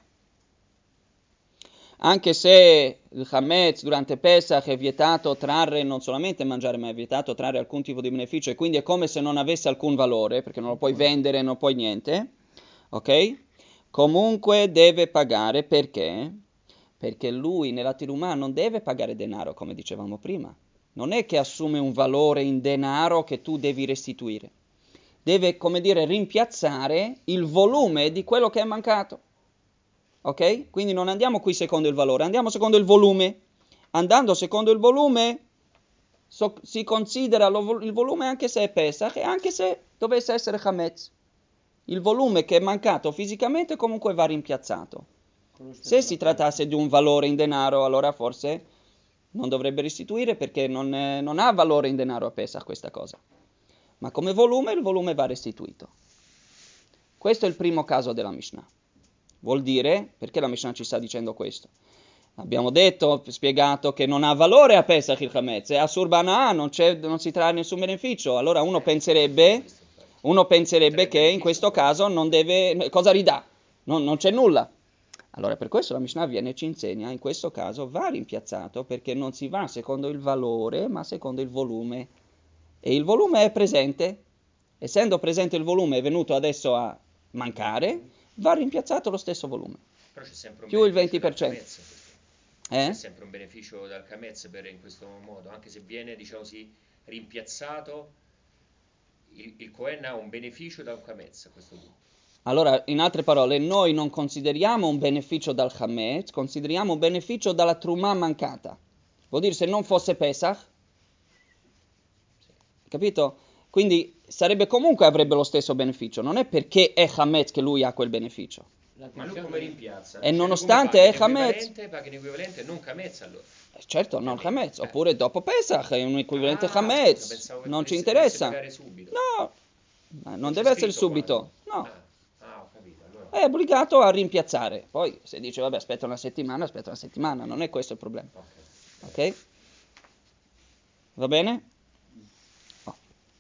Anche se il Hametz durante Pesach è vietato trarre, non solamente mangiare, ma è vietato trarre alcun tipo di beneficio, e quindi è come se non avesse alcun valore, perché non lo puoi vendere, non puoi niente, ok? Comunque deve pagare, perché? Perché lui nella terumah non deve pagare denaro, come dicevamo prima. Non è che assume un valore in denaro che tu devi restituire. Deve, come dire, rimpiazzare il volume di quello che è mancato. Ok? Quindi non andiamo qui secondo il valore, andiamo secondo il volume. Andando secondo il volume, so, si considera lo, il volume anche se è Pesach e anche se dovesse essere Hametz. Il volume che è mancato fisicamente comunque va rimpiazzato. Se si trattasse di un valore in denaro, allora forse non dovrebbe restituire, perché non, è, non ha valore in denaro a Pesach questa cosa. Ma come volume, il volume va restituito. Questo è il primo caso della Mishnah. Vuol dire, perché la Mishnah ci sta dicendo questo? Abbiamo detto, spiegato che non ha valore a Pesach il Hametz, è Asur Banah, non, non si trae nessun beneficio. Allora uno penserebbe, uno penserebbe che in questo caso non deve, cosa ridà? Non, non c'è nulla. Allora per questo la Mishnah viene e ci insegna, in questo caso va rimpiazzato, perché non si va secondo il valore, ma secondo il volume. E il volume è presente. Essendo presente il volume, è venuto adesso a mancare, va rimpiazzato lo stesso volume. Però c'è sempre un Più il beneficio venti per cento. dal Hametz, Eh? C'è sempre un beneficio dal Hametz per in questo modo, anche se viene, diciamo così, rimpiazzato, il, il Cohen ha un beneficio da un Hametz a questo punto. Allora, in altre parole, noi non consideriamo un beneficio dal Hametz, consideriamo un beneficio dalla Trumah mancata. Vuol dire, se non fosse Pesach, capito? Quindi sarebbe comunque, avrebbe lo stesso beneficio, non è perché è Hametz che lui ha quel beneficio. Ma lui come rimpiazza? E Cioè, nonostante lui è paga in Hametz, equivalente, paga in equivalente, non Hametz allora. eh, certo, non Ovviamente. Hametz, oppure dopo Pesach è un equivalente Ah, Hametz, scusa, pensavo che non ci volesse, volesse interessa. pagare subito. No, ma non, Non c'è deve essere scritto qua, subito, no. Ah, ah, ho capito. Allora. È obbligato a rimpiazzare. Poi se dice vabbè aspetta una settimana, aspetta una settimana, non è questo il problema. Ok. Ok? Va bene? Oh.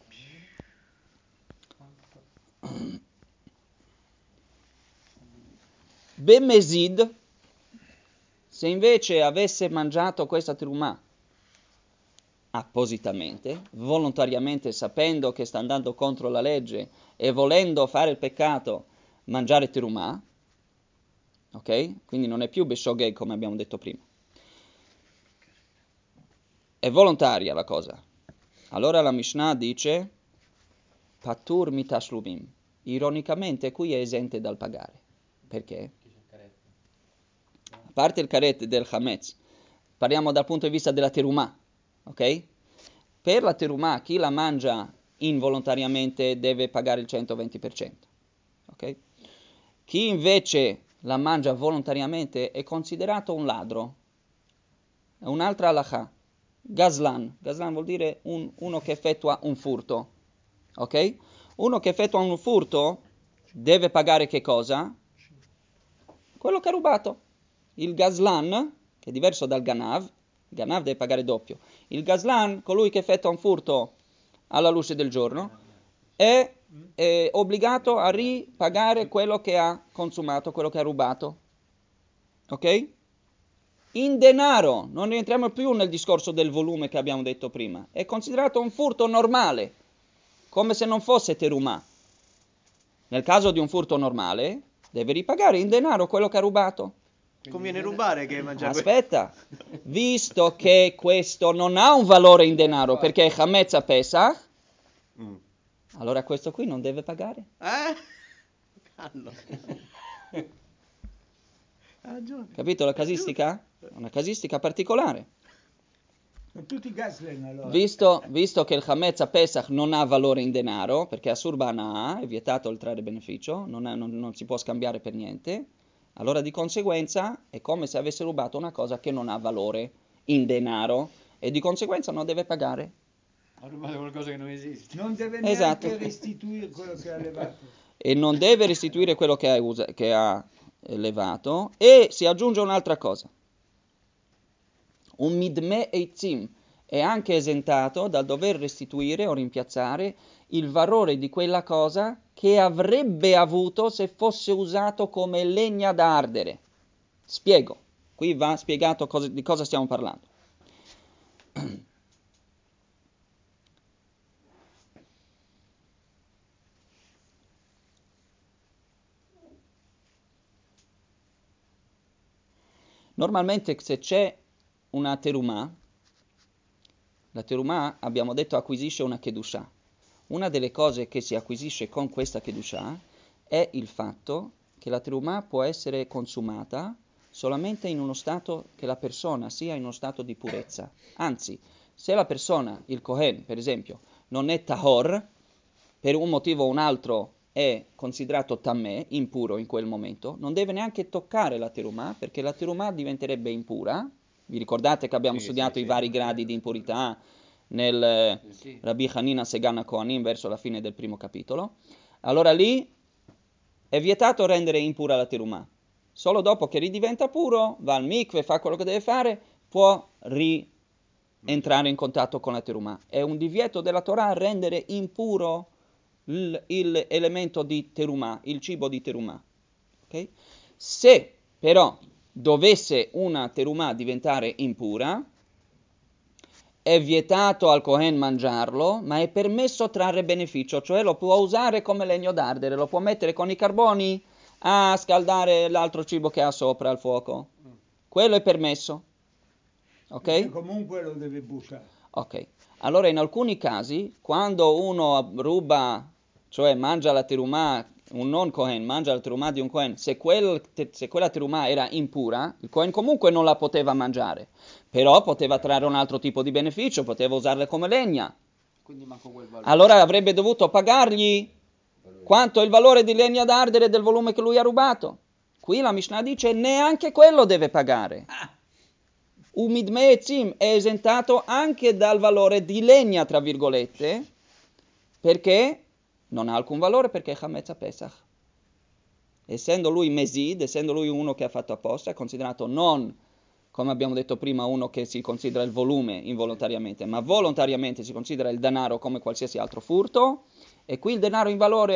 Bemesid, se invece avesse mangiato questa terumah appositamente, volontariamente, sapendo che sta andando contro la legge e volendo fare il peccato, mangiare terumah, ok? Quindi non è più beshogeg come abbiamo detto prima. È volontaria la cosa. Allora la Mishnah dice patur mitashlumim. Ironicamente qui è esente dal pagare. Perché? A parte il karet del chametz, parliamo dal punto di vista della terumah, ok? Per la terumah chi la mangia involontariamente deve pagare il centoventi per cento, ok? Chi invece la mangia volontariamente è considerato un ladro. È un'altra halakha. Gazlan. Gazlan vuol dire un, uno che effettua un furto. Ok? Uno che effettua un furto deve pagare che cosa? Quello che ha rubato. Il Gazlan, che è diverso dal Ganav, il Ganav deve pagare doppio. Il Gazlan, colui che effettua un furto alla luce del giorno, è, è obbligato a ripagare quello che ha consumato, quello che ha rubato. Ok? In denaro, non rientriamo più nel discorso del volume che abbiamo detto prima, è considerato un furto normale, come se non fosse terumah. Nel caso di un furto normale, deve ripagare in denaro quello che ha rubato. Conviene rubare che mangiare. Aspetta, visto che questo non ha un valore in denaro perché è Chametz a Pesach, mm. allora questo qui non deve pagare. Eh? Callo. Ha ragione. Capito la casistica? Una casistica particolare. Sono tutti Gazlan allora. Visto, visto che il Chametz a Pesach non ha valore in denaro, perché a Surbana è vietato il trarre beneficio, non, è, non, non si può scambiare per niente, allora di conseguenza è come se avesse rubato una cosa che non ha valore in denaro e di conseguenza non deve pagare. Ha rubato qualcosa che non esiste. Non deve neanche Esatto. restituire quello che ha levato. E non deve restituire quello che ha, usa, che ha levato. E si aggiunge un'altra cosa. Un midme eitzim è anche esentato dal dover restituire o rimpiazzare il valore di quella cosa che avrebbe avuto se fosse usato come legna da ardere. Spiego, qui va spiegato cosa, di cosa stiamo parlando. Normalmente se c'è una terumah, la terumah abbiamo detto acquisisce una kedushah. Una delle cose che si acquisisce con questa kedushah è il fatto che la terumah può essere consumata solamente in uno stato che la persona sia in uno stato di purezza. Anzi, se la persona, il Kohen per esempio, non è tahor, per un motivo o un altro è considerato tammeh, impuro in quel momento, non deve neanche toccare la terumah, perché la terumah diventerebbe impura. Vi ricordate che abbiamo Sì, studiato sì, i sì. vari gradi di impurità nel eh, Sì. Rabbi Hanina Segana Kohanim verso la fine del primo capitolo? Allora lì è vietato rendere impura la terumah. Solo dopo che ridiventa puro, va al mikve, fa quello che deve fare, può rientrare in contatto con la terumah. È un divieto della Torah rendere impuro il, il elemento di terumah, il cibo di terumah. Okay? Se però dovesse una terumah diventare impura, è vietato al Kohen mangiarlo, ma è permesso trarre beneficio, cioè lo può usare come legno d'ardere, lo può mettere con i carboni a scaldare l'altro cibo che ha sopra al fuoco. Quello è permesso. Ok? Perché comunque lo deve buttare. Ok. Allora in alcuni casi, quando uno ruba, cioè mangia la terumah, un non Kohen mangia la terumah di un Kohen, se, quel, se quella terumah era impura, il Kohen comunque non la poteva mangiare, però poteva trarre un altro tipo di beneficio, poteva usarla come legna. Quindi manco quel valore. Allora avrebbe dovuto pagargli quanto è il valore di legna d'ardere del volume che lui ha rubato. Qui la Mishnah dice neanche quello deve pagare. Umid me'etzim è esentato anche dal valore di legna, tra virgolette, perché non ha alcun valore perché è Chametz a Pesach. Essendo lui mesid, essendo lui uno che ha fatto apposta, è considerato non, come abbiamo detto prima, uno che si considera il volume involontariamente, ma volontariamente si considera il denaro come qualsiasi altro furto, e qui il denaro in valore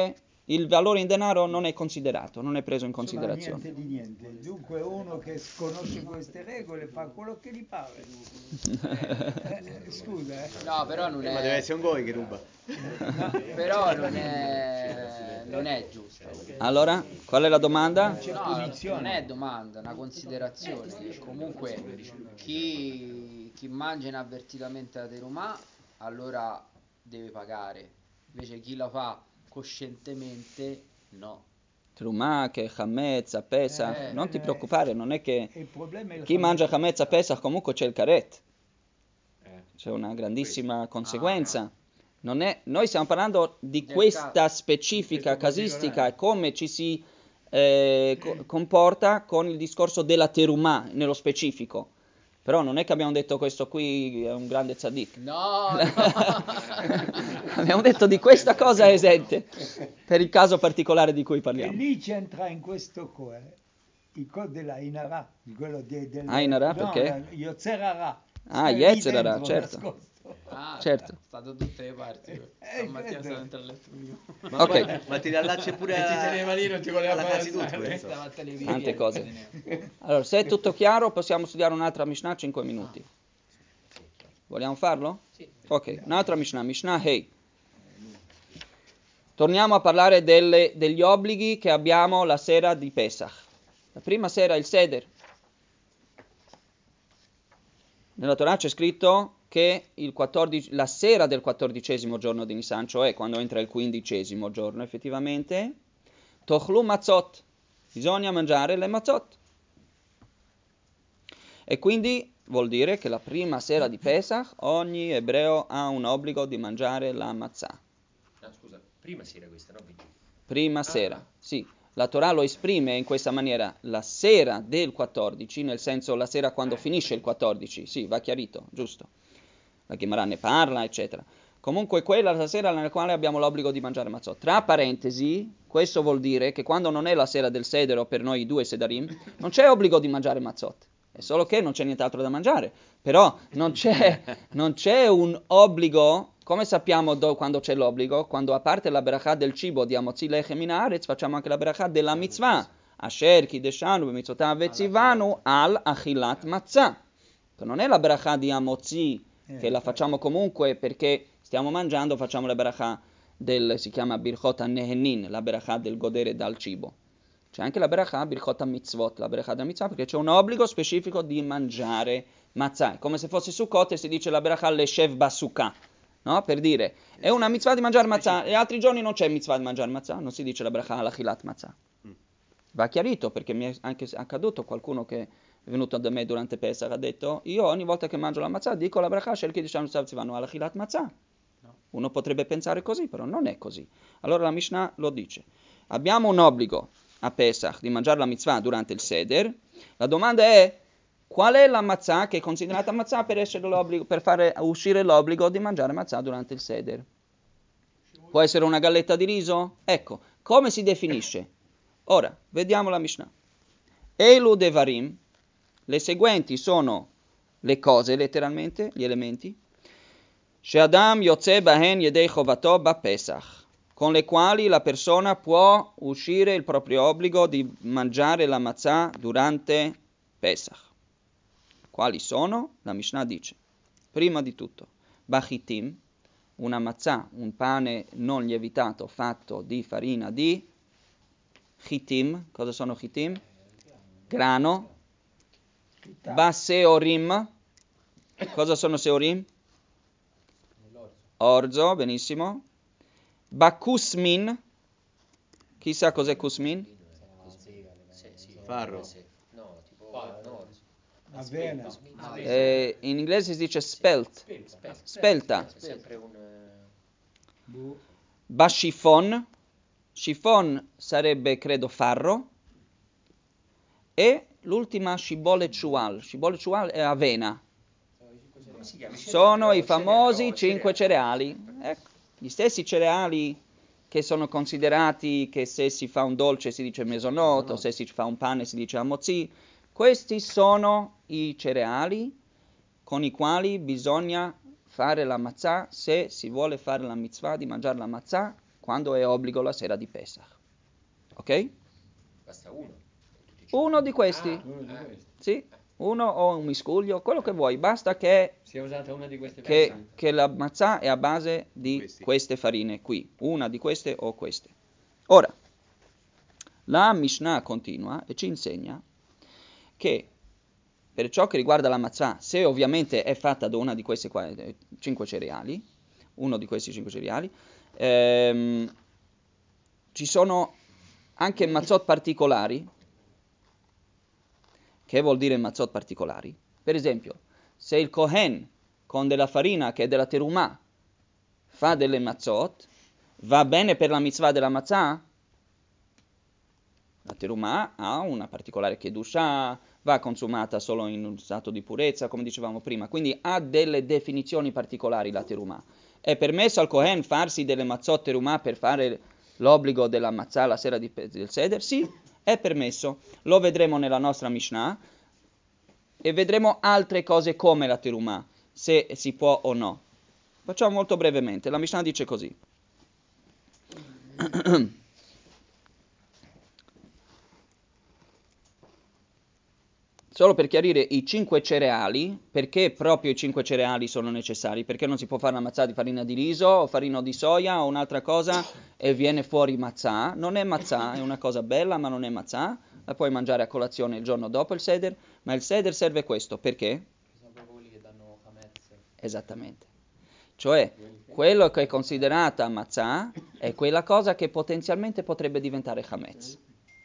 il valore in denaro non è considerato, non è preso in Insomma, considerazione. niente di niente. Dunque uno che conosce queste regole fa quello che gli pare. Eh, scusa, eh. No, però non Eh, ma deve è, essere un goi che ruba. però non è, non è giusto. Allora, qual è la domanda? C'è No, punizione. non è domanda, è una considerazione. Che comunque chi, chi mangia inavvertitamente la terumà allora deve pagare. Invece chi la fa coscientemente no. Trumah, che Hametz, Pesach, Eh, non ti eh, preoccupare, non è che Il problema è il chi mangia Hametz a Pesach comunque c'è il caret, Eh, c'è una grandissima Ah, conseguenza. Non è, noi stiamo parlando di Del questa ca- specifica questo casistica particolare. e come ci si eh, co- comporta con il discorso della terumah nello specifico. Però non è che abbiamo detto questo qui è un grande tzaddik. No, no. Abbiamo detto di questa cosa è esente, per il caso particolare di cui E parliamo. lì c'entra in questo co, eh, il co della Inara, quello de, del... Ah, Inara, no, perché? la- Yotzer Hara. Ah, Sta lì Yetzer Hara, dentro, certo. nascosto. Ah, Certo. è stato da tutte le parti. Eh, Stamattina certo. sono entrato a letto mio. Ma, Ok. poi- ma ti riallacci pure E ti a- teneva lì, non ti voleva alla fare Casitut alzare. questo. Stava a televideo. Tante cose. Allora, se è tutto chiaro, possiamo studiare un'altra Mishnah, cinque minuti. Vogliamo farlo? Sì. Ok, un'altra Mishnah, Mishnah Hey. Torniamo a parlare delle- degli obblighi che abbiamo la sera di Pesach. La prima sera il Seder. Nella Torah c'è scritto che il quattordici, la sera del quattordicesimo giorno di Nisan, cioè quando entra il quindicesimo giorno effettivamente, Tochlu matzot, bisogna mangiare le matzot. E quindi vuol dire che la prima sera di Pesach ogni ebreo ha un obbligo di mangiare la matzah. No, scusa, prima sera questa, no? Quindi- Prima Ah, sera, ah. sì. La Torah lo esprime in questa maniera, la sera del quattordici, nel senso la sera quando finisce il quattordici, sì, va chiarito, giusto. La Gemara ne parla, eccetera. Comunque quella è la sera nella quale abbiamo l'obbligo di mangiare matzot. Tra parentesi, questo vuol dire che quando non è la sera del Seder o per noi due Sedarim, non c'è obbligo di mangiare matzot. È solo che non c'è nient'altro da mangiare. Però non c'è, non c'è un obbligo, come sappiamo do- quando c'è l'obbligo? Quando a parte la berachà del cibo di Amotzi Lechem in Haaretz, facciamo anche la berachà della mitzvah. Asher Kideshanu b'mitzvotav vetzivanu al achilat matzah. Che non è la berachà di Amotzi, che la facciamo comunque perché stiamo mangiando, facciamo la berachà del, si chiama Birchot HaNehenin, la berachà del godere dal cibo. C'è anche la berachà Birchot HaMitzvot, la berachà della mitzvah, perché c'è un obbligo specifico di mangiare matzah. È come se fosse Sukkot e si dice la berachà Leshev Basukah, no? Per dire, è una mitzvah di mangiare matzah, e altri giorni non c'è mitzvah di mangiare matzah, non si dice la berachà Alachilat matzah. Va chiarito, perché mi è anche accaduto qualcuno che è venuto da me durante Pesach, ha detto, io ogni volta che mangio la matzah dico la berachà Shel Kiddushanu Tzivanu Alachilat matzah. Uno potrebbe pensare così, però non è così. Allora la Mishnah lo dice. Abbiamo un obbligo a Pesach di mangiare la mitzvah durante il Seder. La domanda è, qual è la matzah che è considerata matzah per, essere l'obbligo, per fare uscire l'obbligo di mangiare matzah durante il Seder? Può essere una galletta di riso? Ecco, come si definisce? Ora, vediamo la Mishnah. Elu devarim, le seguenti sono le cose, letteralmente, gli elementi, She'adam yotze bahen yedei chovato ba Pesach, con le quali la persona può uscire il proprio obbligo di mangiare la matzah durante Pesach. Quali sono? La Mishnah dice, prima di tutto, bachitim, una matzah, un pane non lievitato fatto di farina di chitim. Cosa sono chitim? Grano. Baseorim. Cosa sono seorim? Orzo, benissimo. Bakusmin. Chissà cos'è kusmin? Sì, sì, Farro. sì. No, tipo no, Avena. Eh, in inglese si dice spelt. Spelta. è sempre un eh, Boh. Bashifon. Shifon sarebbe, credo, farro. E l'ultima shibole chual. Shibole chual è avena. come si chiama? Sono Cereali, i famosi no, cinque cereali. Ecco, gli stessi cereali che sono considerati che se si fa un dolce si dice mesonot, o se si fa un pane si dice amozzi. Questi sono i cereali con i quali bisogna fare la matzah se si vuole fare la mitzvah di mangiare la matzah quando è obbligo la sera di Pesach. Ok? Basta uno. Uno di questi. Ah, Uno di ah. questi. Sì, uno o un miscuglio, quello che vuoi, basta che, Si è usata una di queste che, farine. che la matzah è a base di Questi. queste farine qui, una di queste o queste. Ora, la Mishnah continua e ci insegna che per ciò che riguarda la matzah, se ovviamente è fatta da una di queste qua, eh, cinque cereali, uno di questi cinque cereali, ehm, ci sono anche matzot particolari. Che vuol dire matzot particolari? Per esempio, se il Kohen con della farina che è della terumah fa delle matzot, va bene per la mitzvah della matzah? La terumah ha una particolare kedusha, va consumata solo in un stato di purezza, come dicevamo prima, quindi ha delle definizioni particolari la terumah. È permesso al Kohen farsi delle matzot terumah per fare l'obbligo della matzah la sera di, del seder? Sì, è permesso. Lo vedremo nella nostra Mishnah e vedremo altre cose come la terumah, se si può o no. Facciamo molto brevemente. La Mishnah dice così. Solo per chiarire i cinque cereali, perché proprio i cinque cereali sono necessari? Perché non si può fare una matzah di farina di riso o farina di soia o un'altra cosa e viene fuori matzah. Non è matzah, è una cosa bella ma non è matzah. La puoi mangiare a colazione il giorno dopo il seder, ma il seder serve questo, perché? Sono proprio quelli che danno Hametz. Esattamente. Cioè, quello che è considerata matzah è quella cosa che potenzialmente potrebbe diventare Hametz.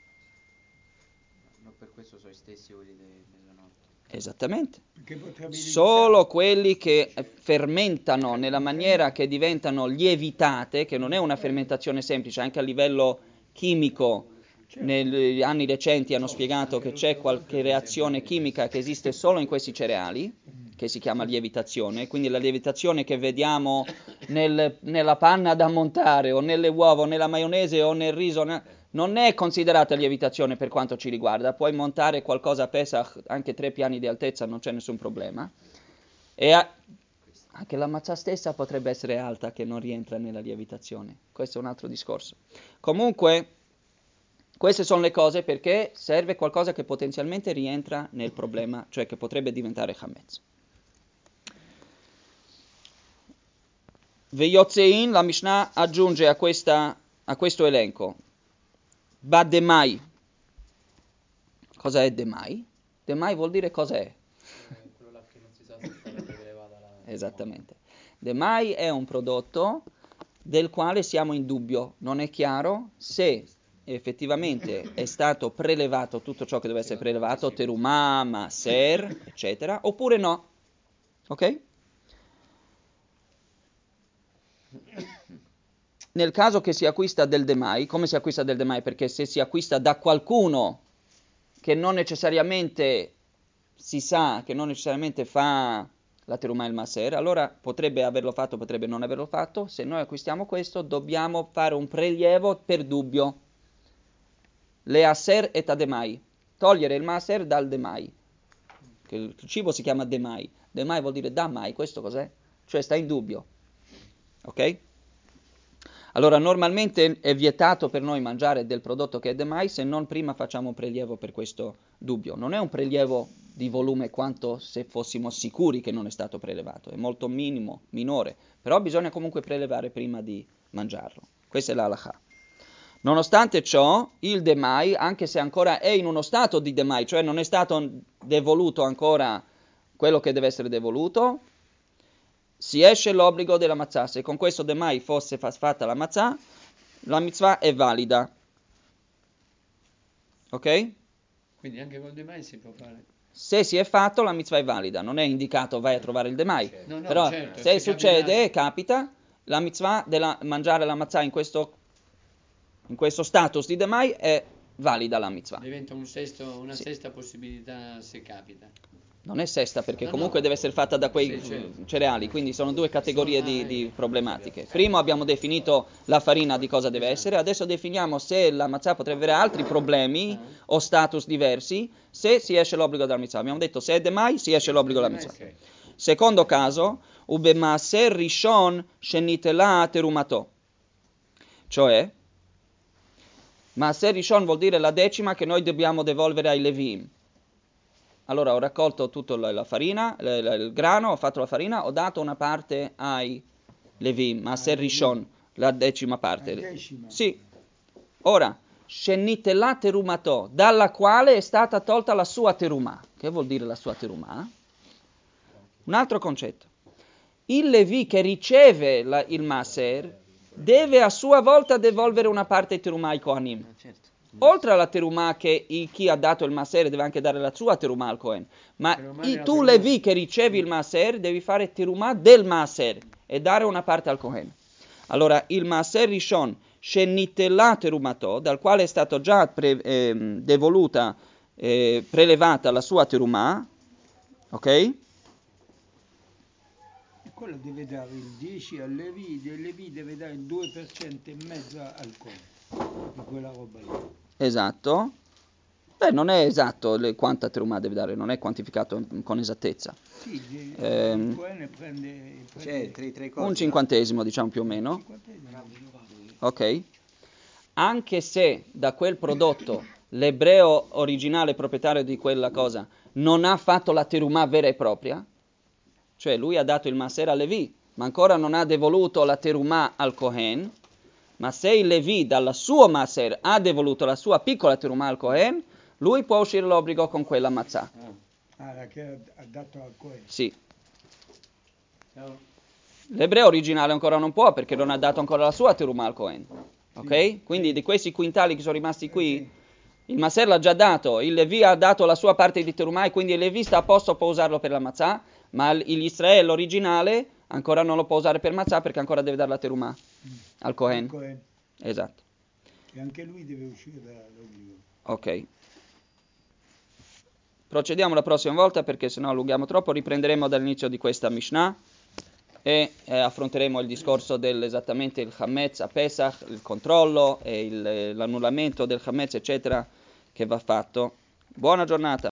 Non per questo sono i stessi quelli de- della notte. Esattamente. Perché potrebbe Solo quelli che fermentano nella maniera che diventano lievitate, che non è una fermentazione semplice, anche a livello chimico, negli anni recenti hanno spiegato che c'è qualche reazione chimica che esiste solo in questi cereali, che si chiama lievitazione, quindi la lievitazione che vediamo nel- nella panna da montare o nelle uova o nella maionese o nel riso ne- non è considerata lievitazione per quanto ci riguarda, puoi montare qualcosa a Pesach anche tre piani di altezza, non c'è nessun problema. E a- anche la matzah stessa potrebbe essere alta che non rientra nella lievitazione, questo è un altro discorso. Comunque, queste sono le cose perché serve qualcosa che potenzialmente rientra nel problema, cioè che potrebbe diventare Hametz. Veyotzein, la Mishnah aggiunge a, questa, a questo elenco Ba demai. Cosa è demai? Demai vuol dire cosa è. Eh, quello là che non si sa se è stata prelevata la... Esattamente. Demai è un prodotto del quale siamo in dubbio. Non è chiaro se effettivamente è stato prelevato tutto ciò che deve essere prelevato, terumah, maser, eccetera, oppure no. Ok? Nel caso che si acquista del demai, come si acquista del demai? Perché se si acquista da qualcuno che non necessariamente si sa, che non necessariamente fa la terumah e il maser, allora potrebbe averlo fatto, potrebbe non averlo fatto. Se noi acquistiamo questo, dobbiamo fare un prelievo per dubbio. Le aser et ademai. Togliere il maser dal demai. Che il cibo si chiama demai. Demai vuol dire da mai. Questo cos'è? Cioè sta in dubbio. Ok? Allora normalmente è vietato per noi mangiare del prodotto che è demai se non prima facciamo un prelievo per questo dubbio. Non è un prelievo di volume quanto se fossimo sicuri che non è stato prelevato, è molto minimo, minore, però bisogna comunque prelevare prima di mangiarlo. Questa è la halakha. Nonostante ciò, il demai, anche se ancora è in uno stato di demai, cioè non è stato devoluto ancora quello che deve essere devoluto, si esce l'obbligo della matzah. Se con questo demai fosse fatta la matzah, la mitzvah è valida. Ok? Quindi anche col demai si può fare. Se si è fatto, la mitzvah è valida. Non è indicato vai a trovare il demai. No, no, Però certo, se se succede, capita- capita, la mitzvah della mangiare la matzah in questo, in questo status di demai è valida la mitzvah. Diventa un sesto, una Sì. sesta possibilità se capita. Non è sesta perché No, comunque no. deve essere fatta da quei Sì, certo. cereali, quindi sono due categorie Sono- di, ah, di ecco. problematiche. Primo abbiamo definito la farina di cosa deve essere, adesso definiamo se la matzah potrebbe avere altri problemi o status diversi, se si esce l'obbligo dalla mitzvah. Abbiamo detto se è demai si esce l'obbligo dalla mitzvah. Ok. Secondo caso, ube maser rishon shenitela terumato. Cioè, Maaser Rishon vuol dire la decima che noi dobbiamo devolvere ai Levim. Allora ho raccolto tutta la, la farina, l- l- il grano, ho fatto la farina, ho dato una parte ai Levim, Maaser Rishon, la decima parte. La decima. Sì. Ora, Shenitela terumato, dalla quale è stata tolta la sua terumah. Che vuol dire la sua terumah? Un altro concetto. Il Levi che riceve la- il Maaser deve a sua volta devolvere una parte terumah ai Kohanim. Oltre alla terumah che i- chi ha dato il Maaser deve anche dare la sua terumah al Kohen. Ma Terumah i- della tu terumah. Levi che ricevi il Maaser devi fare terumah del Maaser e dare una parte al Kohen. Allora il Maaser Rishon Shenitela terumato, dal quale è stato già pre- ehm, devoluta, eh, prelevata la sua terumah, ok? E quello deve dare il dieci al Levi, il Levi deve dare il due per cento e mezzo al Cohen, di quella roba lì. Esatto. Beh, non è esatto le- quanta terumah deve dare, non è quantificato con esattezza. Sì, di- Ehm, il Cohen prende, C'è prende tre, tre cose. Un no? cinquantesimo, diciamo più o meno. cinquantesimo. Ok? Anche se da quel prodotto l'ebreo originale proprietario di quella cosa non ha fatto la terumah vera e propria, cioè lui ha dato il Maaser a Levi, ma ancora non ha devoluto la terumah al Kohen, ma se il Levi dal suo Maaser ha devoluto la sua piccola terumah al Kohen, lui può uscire l'obbligo con quella matzah. Ah, la che ha, ha dato al Cohen. Sì. No? L'ebreo originale ancora non può perché non ha dato ancora la sua terumah al Kohen. Ok? Quindi di questi quintali che sono rimasti qui, il Maaser l'ha già dato, il Levi ha dato la sua parte di terumah e quindi il Levi sta a posto, può usarlo per la matzah, ma il- l'Israele originale ancora non lo può usare per matzah perché ancora deve dare la terumah al Kohen. Al Cohen. Esatto. E anche lui deve uscire dall'obbligo. Ok. Procediamo la prossima volta perché sennò allunghiamo troppo, riprenderemo dall'inizio di questa Mishnah e eh, affronteremo il discorso dell'esattamente il Hametz a Pesach, il controllo e il- l'annullamento del Hametz eccetera che va fatto. Buona giornata.